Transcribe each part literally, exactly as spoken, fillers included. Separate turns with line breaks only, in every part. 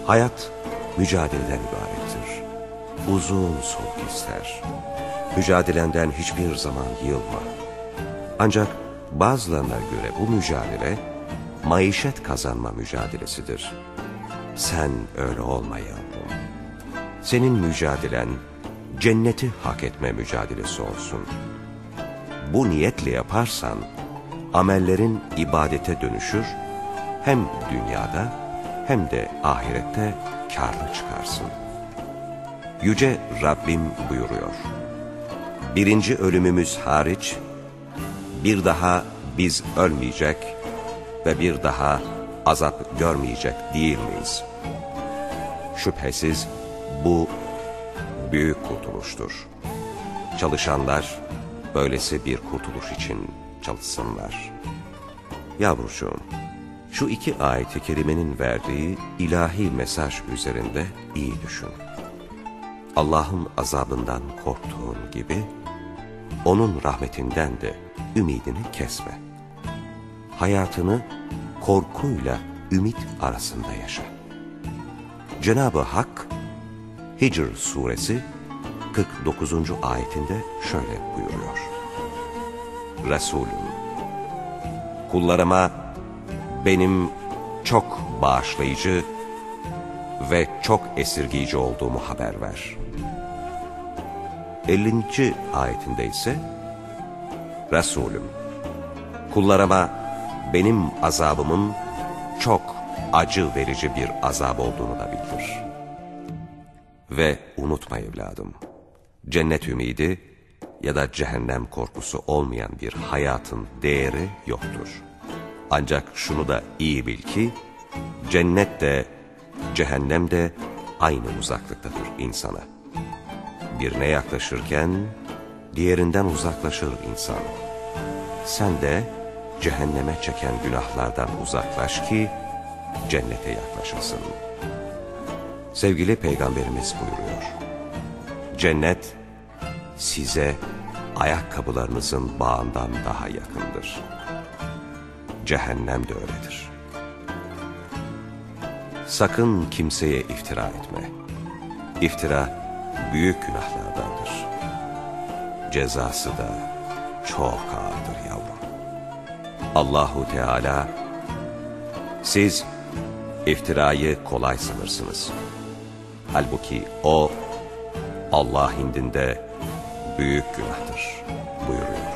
Hayat mücadeleden ibarettir. Uzun soluk ister. Mücadelenden hiçbir zaman yılma. Ancak bazılarına göre bu mücadele maişet kazanma mücadelesidir. Sen öyle olma yavrum. Senin mücadelen cenneti hak etme mücadelesi olsun. Bu niyetle yaparsan amellerin ibadete dönüşür, hem dünyada hem de ahirette kârlı çıkarsın. Yüce Rabbim buyuruyor: birinci ölümümüz hariç bir daha biz ölmeyecek ve bir daha azap görmeyecek değil miyiz? Şüphesiz bu büyük kurtuluştur. Çalışanlar böylesi bir kurtuluş için çalışsınlar. Yavrucuğum, şu iki ayet-i kerimenin verdiği ilahi mesaj üzerinde iyi düşün. Allah'ın azabından korktuğun gibi, onun rahmetinden de ümidini kesme. Hayatını korkuyla ümit arasında yaşa. Cenab-ı Hak, Hicr suresi kırk dokuzuncu ayetinde şöyle buyuruyor: Resulüm, kullarıma benim çok bağışlayıcı ve çok esirgiyici olduğumu haber ver. ellinci ayetinde ise Resulüm, kullarıma benim azabımın çok acı verici bir azap olduğunu da bildir. Ve unutma evladım, cennet ümidi ya da cehennem korkusu olmayan bir hayatın değeri yoktur. Ancak şunu da iyi bil ki, cennet de cehennem de aynı uzaklıktadır insana. Birine yaklaşırken diğerinden uzaklaşır insan. Sen de cehenneme çeken günahlardan uzaklaş ki cennete yaklaşasın. Sevgili Peygamberimiz buyuruyor: cennet size ayakkabılarınızın bağından daha yakındır. Cehennem de öyledir. Sakın kimseye iftira etme. İftira büyük günahlardandır. Cezası da çok ağırdır yavrum. Allahu Teala, siz iftirayı kolay sanırsınız. Halbuki o, Allah indinde büyük günahtır buyuruyor.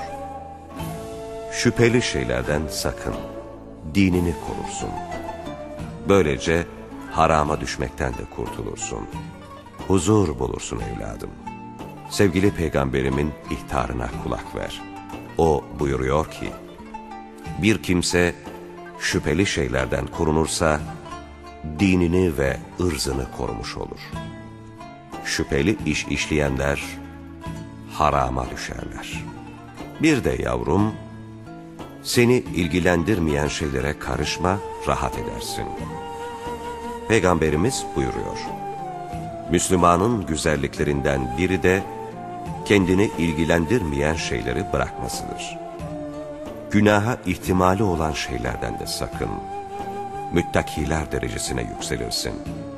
Şüpheli şeylerden sakın, dinini korursun. Böylece harama düşmekten de kurtulursun. Huzur bulursun evladım. Sevgili Peygamberimin ihtarına kulak ver. O buyuruyor ki, bir kimse şüpheli şeylerden korunursa, dinini ve ırzını korumuş olur. Şüpheli iş işleyenler harama düşerler. Bir de yavrum, seni ilgilendirmeyen şeylere karışma, rahat edersin. Peygamberimiz buyuruyor: Müslümanın güzelliklerinden biri de kendini ilgilendirmeyen şeyleri bırakmasıdır. Günaha ihtimali olan şeylerden de sakın. Müttakiler derecesine yükselirsin.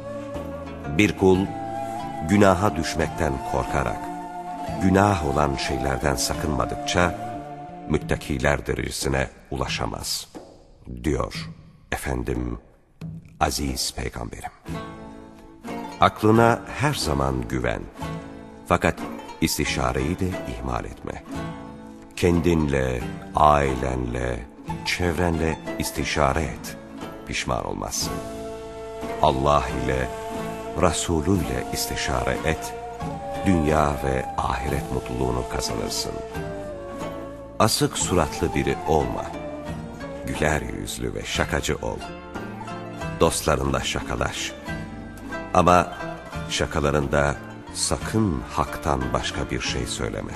Bir kul günaha düşmekten korkarak, günah olan şeylerden sakınmadıkça müttakiler derecesine ulaşamaz, diyor efendim aziz peygamberim. Aklına her zaman güven, fakat istişareyi de ihmal etme. Kendinle, ailenle, çevrenle istişare et, pişman olmazsın. Allah ile, Resulü ile istişare et, dünya ve ahiret mutluluğunu kazanırsın. Asık suratlı biri olma, güler yüzlü ve şakacı ol. Dostlarınla şakalaş, ama şakalarında sakın haktan başka bir şey söyleme.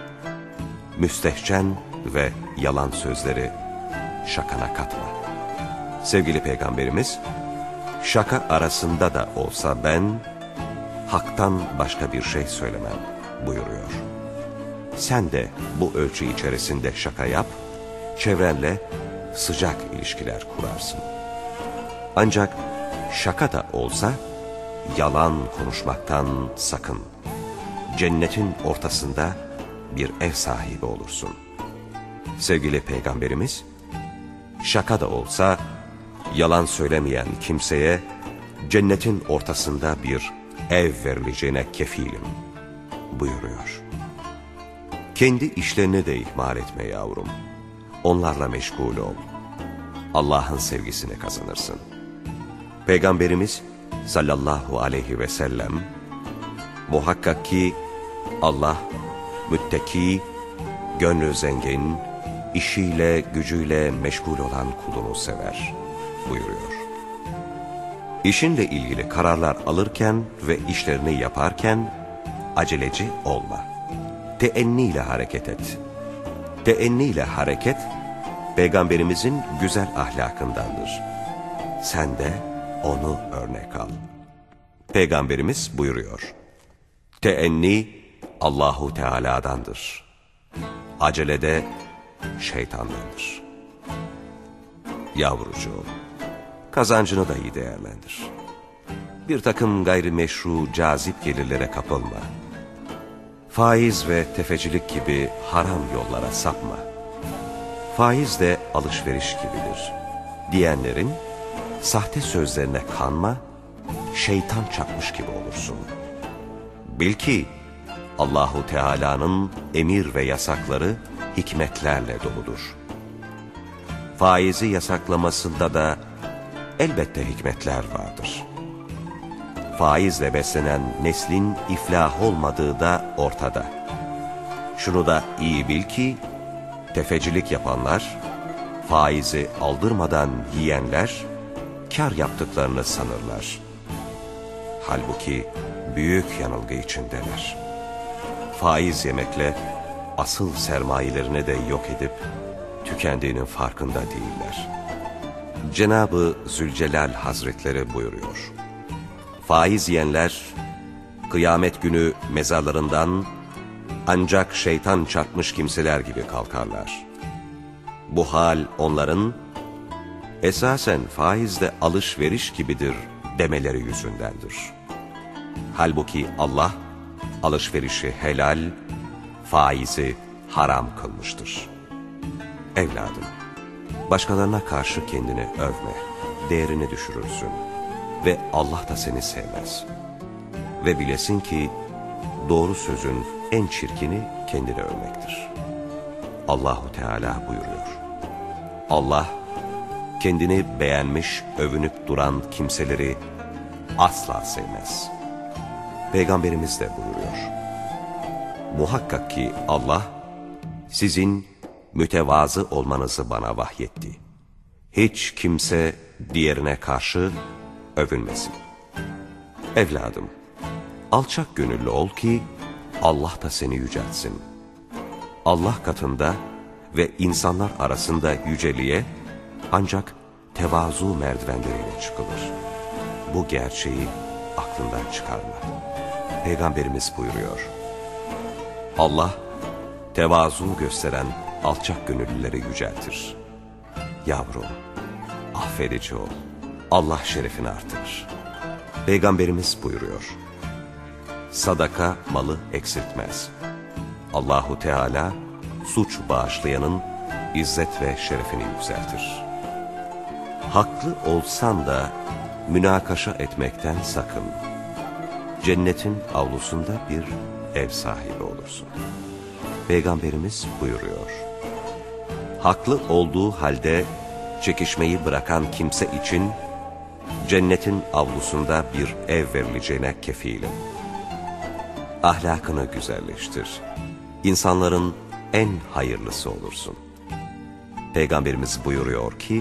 Müstehcen ve yalan sözleri şakana katma. Sevgili Peygamberimiz, şaka arasında da olsa ben haktan başka bir şey söylemem buyuruyor. Sen de bu ölçü içerisinde şaka yap, çevrenle sıcak ilişkiler kurarsın. Ancak şaka da olsa yalan konuşmaktan sakın. Cennetin ortasında bir ev sahibi olursun. Sevgili Peygamberimiz, şaka da olsa yalan söylemeyen kimseye cennetin ortasında bir ev verileceğine kefilim buyuruyor. Kendi işlerini de ihmal etme yavrum. Onlarla meşgul ol. Allah'ın sevgisini kazanırsın. Peygamberimiz sallallahu aleyhi ve sellem, muhakkak ki Allah müttaki, gönlü zengin, işiyle gücüyle meşgul olan kulunu sever buyuruyor. İşinle ilgili kararlar alırken ve işlerini yaparken aceleci olma. Teenniyle hareket et. Teenniyle hareket, Peygamberimizin güzel ahlakındandır. Sen de onu örnek al. Peygamberimiz buyuruyor. Teenni Allahu Teala'dandır. Acelede şeytandandır. Yavrucuğum, kazancını da iyi değerlendir. Bir takım gayrimeşru cazip gelirlere kapılma. Faiz ve tefecilik gibi haram yollara sapma. Faiz de alışveriş gibidir diyenlerin sahte sözlerine kanma, şeytan çakmış gibi olursun. Bil ki Allahu Teala'nın emir ve yasakları hikmetlerle doludur. Faizi yasaklamasında da elbette hikmetler vardır. Faizle beslenen neslin iflah olmadığı da ortada. Şunu da iyi bil ki, tefecilik yapanlar, faizi aldırmadan yiyenler, kar yaptıklarını sanırlar. Halbuki büyük yanılgı içindeler. Faiz yemekle asıl sermayelerini de yok edip tükendiğinin farkında değiller. Cenab-ı Zülcelal Hazretleri buyuruyor. Faiz yiyenler kıyamet günü mezarlarından ancak şeytan çarpmış kimseler gibi kalkarlar. Bu hal onların esasen faizle alışveriş gibidir demeleri yüzündendir. Halbuki Allah alışverişi helal, faizi haram kılmıştır. Evladım, başkalarına karşı kendini övme, değerini düşürürsün ve Allah da seni sevmez. Ve bilesin ki doğru sözün en çirkini kendini övmektir. Allahu Teala buyuruyor. Allah kendini beğenmiş, övünüp duran kimseleri asla sevmez. Peygamberimiz de buyuruyor. Muhakkak ki Allah sizin mütevazı olmanızı bana vahyetti. Hiç kimse diğerine karşı övünmesin. Evladım, alçak gönüllü ol ki Allah da seni yüceltsin. Allah katında ve insanlar arasında yüceliğe ancak tevazu merdivenleriyle çıkılır. Bu gerçeği aklından çıkarma. Peygamberimiz buyuruyor. Allah tevazu gösteren alçak gönüllüleri yüceltir. Yavrum, affedici ol. Allah şerefini artırır. Peygamberimiz buyuruyor. Sadaka malı eksiltmez. Allahu Teala suç bağışlayanın izzet ve şerefini yükseltir. Haklı olsan da münakaşa etmekten sakın. Cennetin avlusunda bir ev sahibi olursun. Peygamberimiz buyuruyor. Haklı olduğu halde çekişmeyi bırakan kimse için cennetin avlusunda bir ev verileceğine kefilim. Ahlakını güzelleştir. İnsanların en hayırlısı olursun. Peygamberimiz buyuruyor ki,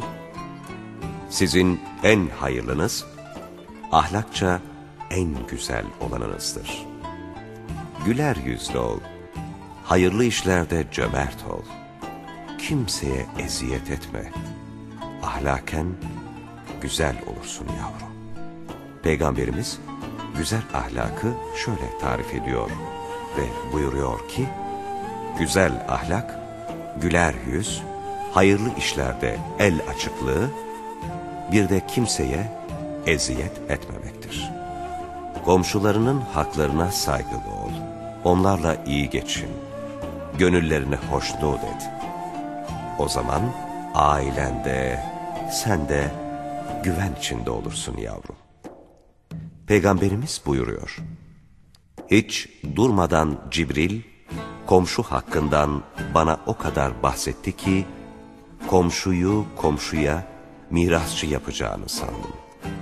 sizin en hayırlınız, ahlakça en güzel olanınızdır. Güler yüzlü ol, hayırlı işlerde cömert ol. Kimseye eziyet etme. Ahlaken güzel olursun yavrum. Peygamberimiz güzel ahlakı şöyle tarif ediyor ve buyuruyor ki, güzel ahlak, güler yüz, hayırlı işlerde el açıklığı, bir de kimseye eziyet etmemektir. Komşularının haklarına saygılı ol. Onlarla iyi geçin. Gönüllerini hoşnut et. O zaman ailende, sen de güven içinde olursun yavrum. Peygamberimiz buyuruyor. Hiç durmadan Cibril, komşu hakkından bana o kadar bahsetti ki, komşuyu komşuya mirasçı yapacağını sandım.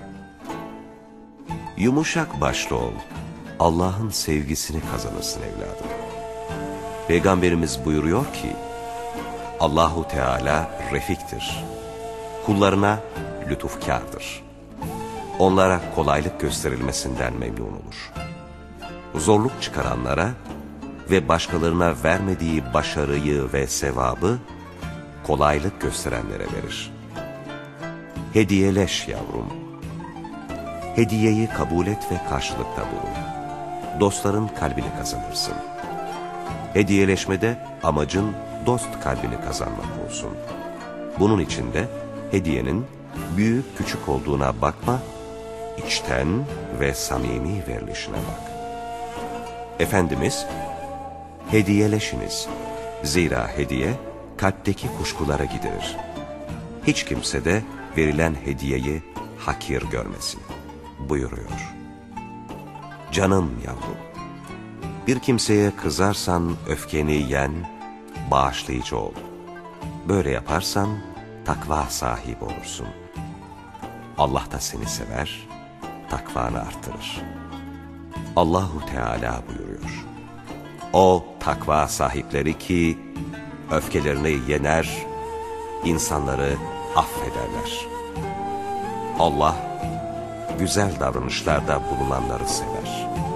Yumuşak başlı ol, Allah'ın sevgisini kazanırsın evladım. Peygamberimiz buyuruyor ki, Allahu Teala refiktir, kullarına lütufkârdır. Onlara kolaylık gösterilmesinden memnun olur. Zorluk çıkaranlara ve başkalarına vermediği başarıyı ve sevabı kolaylık gösterenlere verir. Hediyeleş yavrum. Hediyeyi kabul et ve karşılıkta bulun. Dostların kalbini kazanırsın. Hediyeleşmede amacın dost kalbini kazanmak olsun. Bunun için de hediyenin büyük küçük olduğuna bakma, içten ve samimi verilişine bak. Efendimiz, hediyeleşiniz. Zira hediye kalpteki kuşkulara giderir. Hiç kimse de verilen hediyeyi hakir görmesin buyuruyor. Canım yavrum, bir kimseye kızarsan öfkeni yen, bağışlayıcı ol. Böyle yaparsan takva sahibi olursun. Allah da seni sever, takvanı artırır. Allahu Teala buyuruyor. O takva sahipleri ki öfkelerini yener, insanları affederler. Allah güzel davranışlarda bulunanları sever.